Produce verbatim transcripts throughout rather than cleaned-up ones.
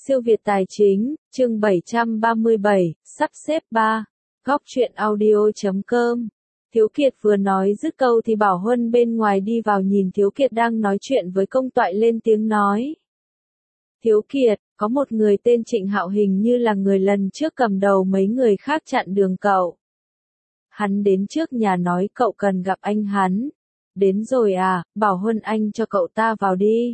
Siêu Việt Tài Chính, chương bảy trăm ba mươi bảy, sắp xếp ba. Góc truyện audio chấm com. Thiếu Kiệt vừa nói dứt câu thì Bảo Huân bên ngoài đi vào nhìn Thiếu Kiệt đang nói chuyện với Công Toại lên tiếng nói. Thiếu Kiệt, có một người tên Trịnh Hạo hình như là người lần trước cầm đầu mấy người khác chặn đường cậu. Hắn đến trước nhà nói cậu cần gặp anh hắn. Đến rồi à, Bảo Huân anh cho cậu ta vào đi.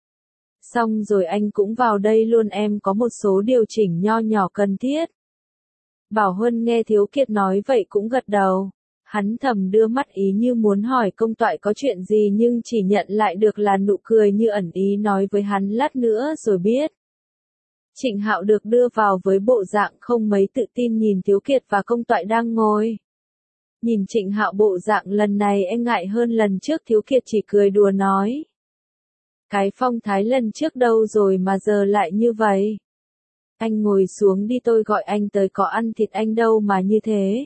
Xong rồi anh cũng vào đây luôn, em có một số điều chỉnh nho nhỏ cần thiết. Bảo Huân nghe Thiếu Kiệt nói vậy cũng gật đầu. Hắn thầm đưa mắt ý như muốn hỏi Công Toại có chuyện gì nhưng chỉ nhận lại được là nụ cười như ẩn ý nói với hắn lát nữa rồi biết. Trịnh Hạo được đưa vào với bộ dạng không mấy tự tin nhìn Thiếu Kiệt và Công Toại đang ngồi. Nhìn Trịnh Hạo bộ dạng lần này e ngại hơn lần trước, Thiếu Kiệt chỉ cười đùa nói. Cái phong thái lần trước đâu rồi mà giờ lại như vậy? Anh ngồi xuống đi, tôi gọi anh tới, có ăn thịt anh đâu mà như thế.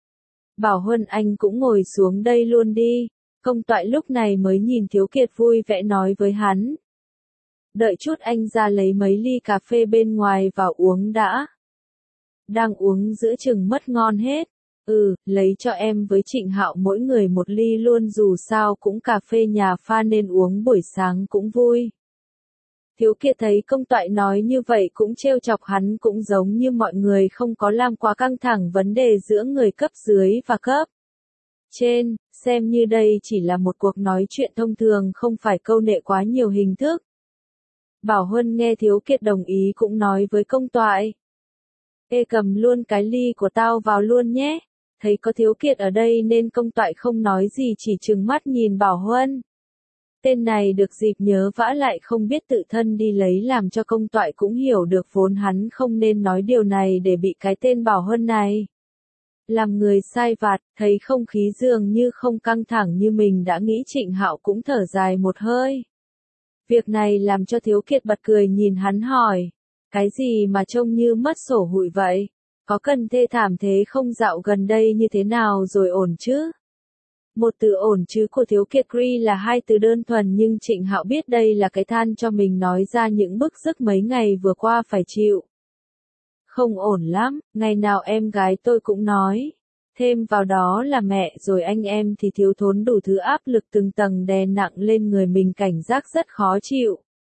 Bảo Huân anh cũng ngồi xuống đây luôn đi. Công Toại lúc này mới nhìn Thiếu Kiệt vui vẻ nói với hắn. Đợi chút anh ra lấy mấy ly cà phê bên ngoài vào uống đã. Đang uống giữa chừng mất ngon hết. Ừ, lấy cho em với Trịnh Hạo mỗi người một ly luôn, dù sao cũng cà phê nhà pha nên uống buổi sáng cũng vui. Thiếu Kiệt thấy Công Toại nói như vậy cũng trêu chọc hắn, cũng giống như mọi người không có làm quá căng thẳng vấn đề giữa người cấp dưới và cấp trên, xem như đây chỉ là một cuộc nói chuyện thông thường, không phải câu nệ quá nhiều hình thức. Bảo Huân nghe Thiếu Kiệt đồng ý cũng nói với Công Toại. Ê, cầm luôn cái ly của tao vào luôn nhé. Thấy có Thiếu Kiệt ở đây nên Công Toại không nói gì, chỉ trừng mắt nhìn Bảo Huân. Tên này được dịp nhớ vã lại không biết tự thân đi lấy, làm cho Công Toại cũng hiểu được vốn hắn không nên nói điều này để bị cái tên Bảo Huân này làm người sai vặt. Thấy không khí dường như không căng thẳng như mình đã nghĩ, Trịnh Hạo cũng thở dài một hơi. Việc này làm cho Thiếu Kiệt bật cười nhìn hắn hỏi. Cái gì mà trông như mất sổ hụi vậy? Có cần thê thảm thế không? Dạo gần đây như thế nào rồi, ổn chứ? Một từ ổn chứ của Thiếu Kiệt Gri là hai từ đơn thuần, nhưng Trịnh Hạo biết đây là cái than cho mình nói ra những bức rứt mấy ngày vừa qua phải chịu. Không ổn lắm, ngày nào em gái tôi cũng nói. Thêm vào đó là mẹ rồi anh em thì thiếu thốn đủ thứ, áp lực từng tầng đè nặng lên người mình, cảnh giác rất khó chịu.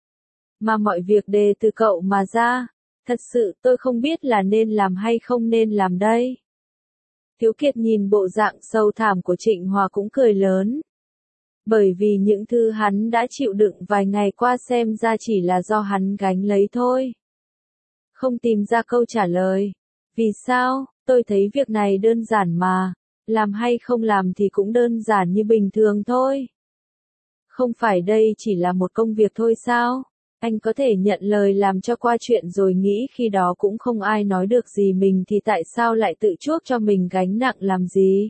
Mà mọi việc đề từ cậu mà ra. Thật sự tôi không biết là nên làm hay không nên làm đây. Thiếu Kiệt nhìn bộ dạng sâu thẳm của Trịnh Hòa cũng cười lớn. Bởi vì những thứ hắn đã chịu đựng vài ngày qua xem ra chỉ là do hắn gánh lấy thôi. Không tìm ra câu trả lời. Vì sao? Tôi thấy việc này đơn giản mà. Làm hay không làm thì cũng đơn giản như bình thường thôi. Không phải đây chỉ là một công việc thôi sao? Anh có thể nhận lời làm cho qua chuyện rồi nghĩ khi đó cũng không ai nói được gì mình, thì tại sao lại tự chuốc cho mình gánh nặng làm gì?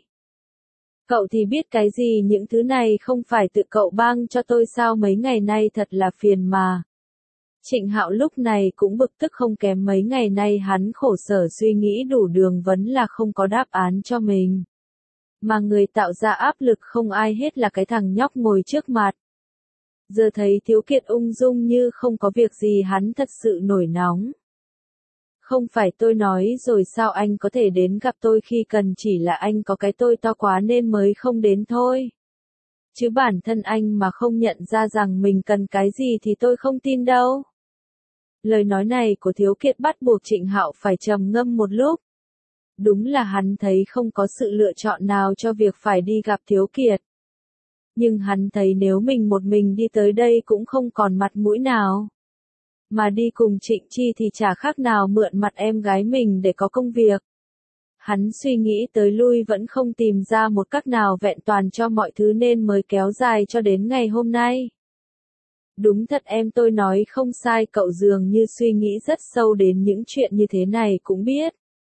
Cậu thì biết cái gì, những thứ này không phải tự cậu bang cho tôi sao? Mấy ngày nay thật là phiền mà. Trịnh Hạo lúc này cũng bực tức không kém, mấy ngày nay hắn khổ sở suy nghĩ đủ đường vấn là không có đáp án cho mình. Mà người tạo ra áp lực không ai hết là cái thằng nhóc ngồi trước mặt. Giờ thấy Thiếu Kiệt ung dung như không có việc gì, hắn thật sự nổi nóng. Không phải tôi nói rồi sao anh có thể đến gặp tôi khi cần, chỉ là anh có cái tôi to quá nên mới không đến thôi. Chứ bản thân anh mà không nhận ra rằng mình cần cái gì thì tôi không tin đâu. Lời nói này của Thiếu Kiệt bắt buộc Trịnh Hạo phải trầm ngâm một lúc. Đúng là hắn thấy không có sự lựa chọn nào cho việc phải đi gặp Thiếu Kiệt. Nhưng hắn thấy nếu mình một mình đi tới đây cũng không còn mặt mũi nào. Mà đi cùng Trịnh Chi thì chả khác nào mượn mặt em gái mình để có công việc. Hắn suy nghĩ tới lui vẫn không tìm ra một cách nào vẹn toàn cho mọi thứ nên mới kéo dài cho đến ngày hôm nay. Đúng thật, em tôi nói không sai, cậu dường như suy nghĩ rất sâu đến những chuyện như thế này cũng biết.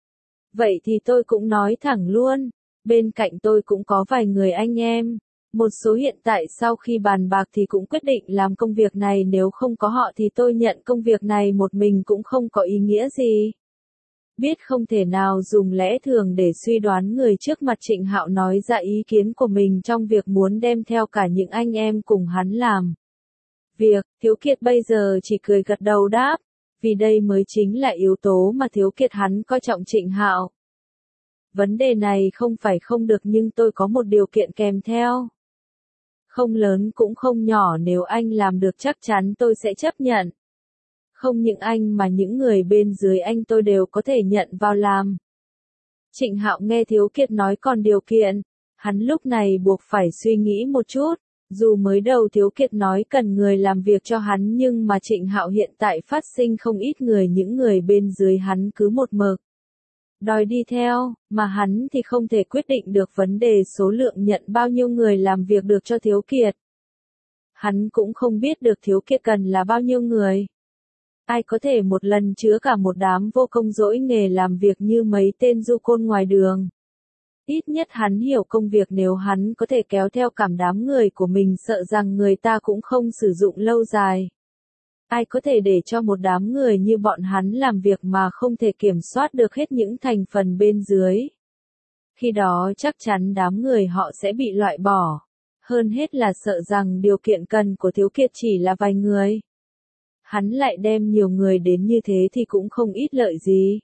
Vậy thì tôi cũng nói thẳng luôn, bên cạnh tôi cũng có vài người anh em. Một số hiện tại sau khi bàn bạc thì cũng quyết định làm công việc này, nếu không có họ thì tôi nhận công việc này một mình cũng không có ý nghĩa gì. Biết không thể nào dùng lẽ thường để suy đoán người trước mặt, Trịnh Hạo nói ra ý kiến của mình trong việc muốn đem theo cả những anh em cùng hắn làm việc. Thiếu Kiệt bây giờ chỉ cười gật đầu đáp. Vì đây mới chính là yếu tố mà Thiếu Kiệt hắn coi trọng Trịnh Hạo. Vấn đề này không phải không được nhưng tôi có một điều kiện kèm theo. Không lớn cũng không nhỏ, nếu anh làm được chắc chắn tôi sẽ chấp nhận. Không những anh mà những người bên dưới anh tôi đều có thể nhận vào làm. Trịnh Hạo nghe Thiếu Kiệt nói còn điều kiện, hắn lúc này buộc phải suy nghĩ một chút. Dù mới đầu Thiếu Kiệt nói cần người làm việc cho hắn nhưng mà Trịnh Hạo hiện tại phát sinh không ít người, những người bên dưới hắn cứ một mực đòi đi theo, mà hắn thì không thể quyết định được vấn đề số lượng nhận bao nhiêu người làm việc được cho Thiếu Kiệt. Hắn cũng không biết được Thiếu Kiệt cần là bao nhiêu người. Ai có thể một lần chứa cả một đám vô công dỗi nghề làm việc như mấy tên du côn ngoài đường. Ít nhất hắn hiểu công việc, nếu hắn có thể kéo theo cảm đám người của mình sợ rằng người ta cũng không sử dụng lâu dài. Ai có thể để cho một đám người như bọn hắn làm việc mà không thể kiểm soát được hết những thành phần bên dưới. Khi đó chắc chắn đám người họ sẽ bị loại bỏ. Hơn hết là sợ rằng điều kiện cần của Thiếu Kiệt chỉ là vài người. Hắn lại đem nhiều người đến như thế thì cũng không ít lợi gì.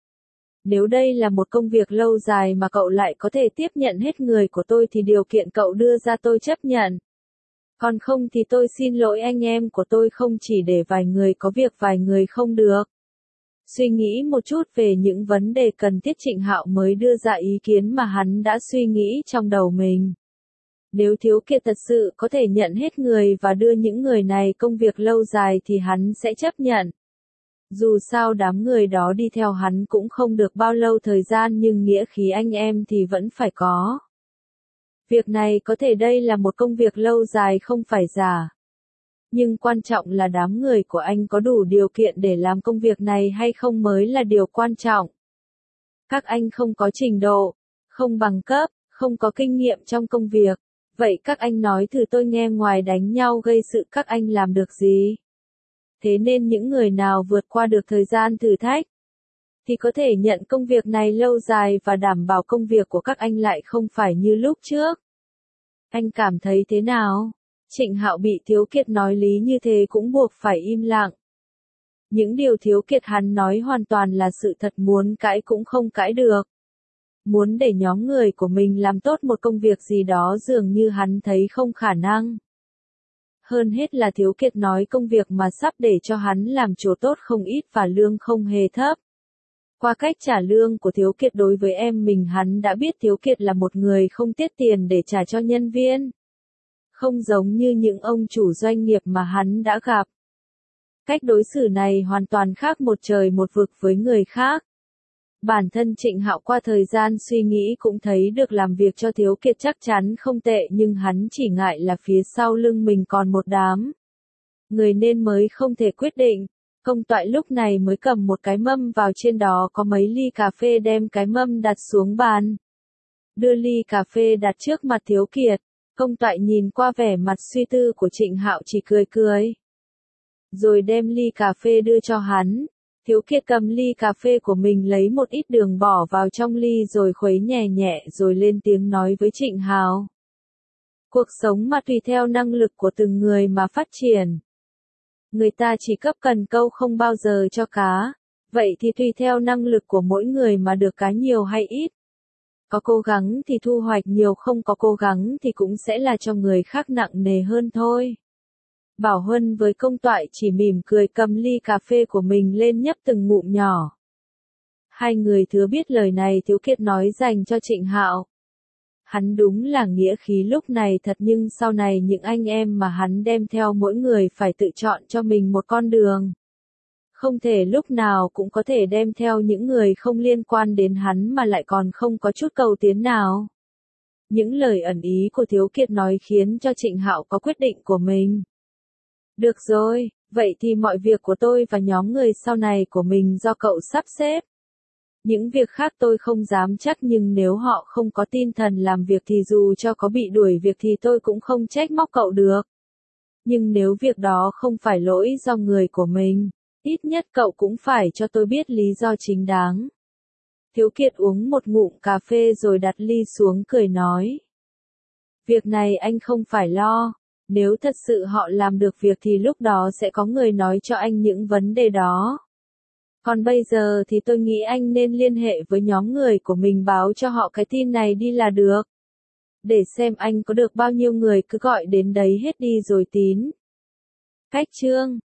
Nếu đây là một công việc lâu dài mà cậu lại có thể tiếp nhận hết người của tôi thì điều kiện cậu đưa ra tôi chấp nhận. Còn không thì tôi xin lỗi anh em của tôi, không chỉ để vài người có việc vài người không được. Suy nghĩ một chút về những vấn đề cần thiết, Trịnh Hạo mới đưa ra ý kiến mà hắn đã suy nghĩ trong đầu mình. Nếu Thiếu Kiệt thật sự có thể nhận hết người và đưa những người này công việc lâu dài thì hắn sẽ chấp nhận. Dù sao đám người đó đi theo hắn cũng không được bao lâu thời gian nhưng nghĩa khí anh em thì vẫn phải có. Việc này có thể đây là một công việc lâu dài không phải giả. Nhưng quan trọng là đám người của anh có đủ điều kiện để làm công việc này hay không mới là điều quan trọng. Các anh không có trình độ, không bằng cấp, không có kinh nghiệm trong công việc. Vậy các anh nói thử tôi nghe, ngoài đánh nhau gây sự các anh làm được gì? Thế nên những người nào vượt qua được thời gian thử thách thì có thể nhận công việc này lâu dài và đảm bảo công việc của các anh lại không phải như lúc trước. Anh cảm thấy thế nào? Trịnh Hạo bị Thiếu Kiệt nói lý như thế cũng buộc phải im lặng. Những điều Thiếu Kiệt hắn nói hoàn toàn là sự thật, muốn cãi cũng không cãi được. Muốn để nhóm người của mình làm tốt một công việc gì đó dường như hắn thấy không khả năng. Hơn hết là Thiếu Kiệt nói công việc mà sắp để cho hắn làm chỗ tốt không ít và lương không hề thấp. Qua cách trả lương của Thiếu Kiệt đối với em mình, hắn đã biết Thiếu Kiệt là một người không tiết tiền để trả cho nhân viên. Không giống như những ông chủ doanh nghiệp mà hắn đã gặp. Cách đối xử này hoàn toàn khác một trời một vực với người khác. Bản thân Trịnh Hạo qua thời gian suy nghĩ cũng thấy được làm việc cho Thiếu Kiệt chắc chắn không tệ, nhưng hắn chỉ ngại là phía sau lưng mình còn một đám người nên mới không thể quyết định. Công toại lúc này mới cầm một cái mâm vào, trên đó có mấy ly cà phê, đem cái mâm đặt xuống bàn. Đưa ly cà phê đặt trước mặt Thiếu Kiệt. Công toại nhìn qua vẻ mặt suy tư của Trịnh Hạo chỉ cười cười. Rồi đem ly cà phê đưa cho hắn. Thiếu Kiệt cầm ly cà phê của mình lấy một ít đường bỏ vào trong ly rồi khuấy nhẹ nhẹ rồi lên tiếng nói với Trịnh Hạo. Cuộc sống mà tùy theo năng lực của từng người mà phát triển. Người ta chỉ cấp cần câu không bao giờ cho cá. Vậy thì tùy theo năng lực của mỗi người mà được cá nhiều hay ít. Có cố gắng thì thu hoạch nhiều, không có cố gắng thì cũng sẽ là cho người khác nặng nề hơn thôi. Bảo Huân với Công Toại chỉ mỉm cười cầm ly cà phê của mình lên nhấp từng ngụm nhỏ. Hai người thừa biết lời này Thiếu Kiệt nói dành cho Trịnh Hạo. Hắn đúng là nghĩa khí lúc này thật, nhưng sau này những anh em mà hắn đem theo mỗi người phải tự chọn cho mình một con đường. Không thể lúc nào cũng có thể đem theo những người không liên quan đến hắn mà lại còn không có chút cầu tiến nào. Những lời ẩn ý của Thiếu Kiệt nói khiến cho Trịnh Hạo có quyết định của mình. Được rồi, vậy thì mọi việc của tôi và nhóm người sau này của mình do cậu sắp xếp. Những việc khác tôi không dám chắc, nhưng nếu họ không có tinh thần làm việc thì dù cho có bị đuổi việc thì tôi cũng không trách móc cậu được. Nhưng nếu việc đó không phải lỗi do người của mình, ít nhất cậu cũng phải cho tôi biết lý do chính đáng. Thiếu Kiệt uống một ngụm cà phê rồi đặt ly xuống cười nói. Việc này anh không phải lo. Nếu thật sự họ làm được việc thì lúc đó sẽ có người nói cho anh những vấn đề đó. Còn bây giờ thì tôi nghĩ anh nên liên hệ với nhóm người của mình báo cho họ cái tin này đi là được. Để xem anh có được bao nhiêu người cứ gọi đến đấy hết đi rồi tín. Cách chương